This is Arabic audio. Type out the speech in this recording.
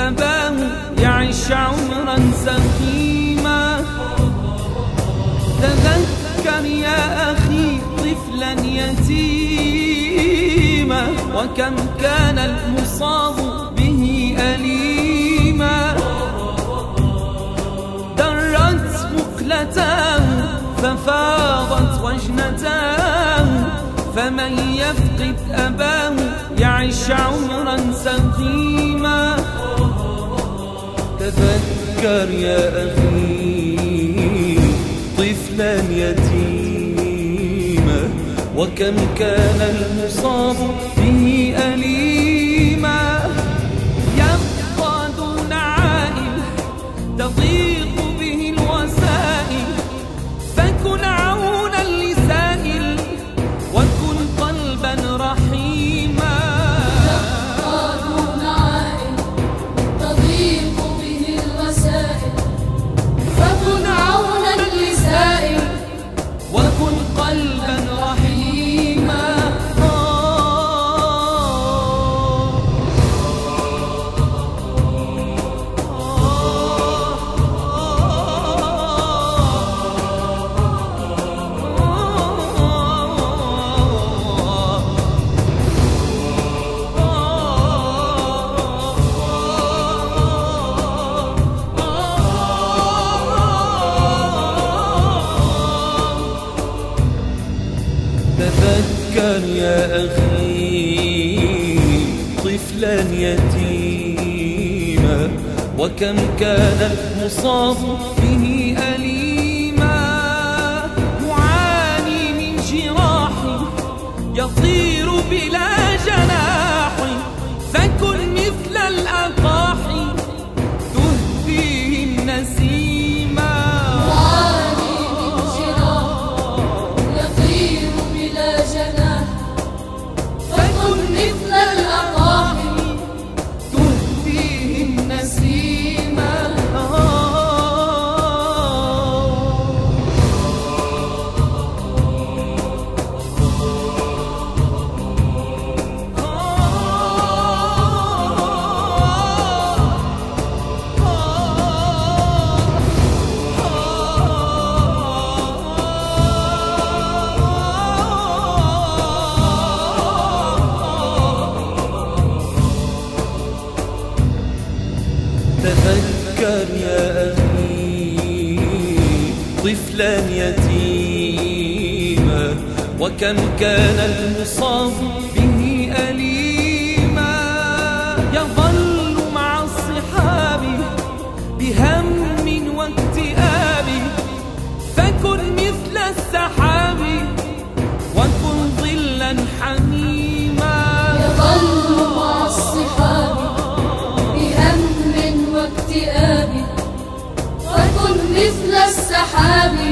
أباه يعش عمرا سقيما. تذكر يا أخي طفلا يتيما، وكم كان المصاب به أليما. درت مقلتاه ففاضت وجنتاه، فمن يفقد أباه يعش عمرا سقيما. تذكر يا أخي طفلا يتيما، وكم كان المصاب به أليما. يبقى دون عائل تضيق به الوسائل، فكن عونا لسائل وكن قلبا رحيما. يبقى دون عائل تضيق به الوسائل، فكن عونا لسائل وكن قلبا رحيما. تذكر يا أخي طفلا يتيما، وكم كان المصاب به أليما. معاني من جراح يطير بلا جناح، فكن مثل الأقاحي تهديه النسيما. مثل الأقاحي تهديه النسيما. تذكر يا أخي طفلا يتيما، وكم كان المصاب به أليما. يظل مع الصحاب بهم واكتئاب، فكن مثل السحاب وكن ظلا حميما. يظل مع الصحاب بهم واكتئاب، وكن مثل السحاب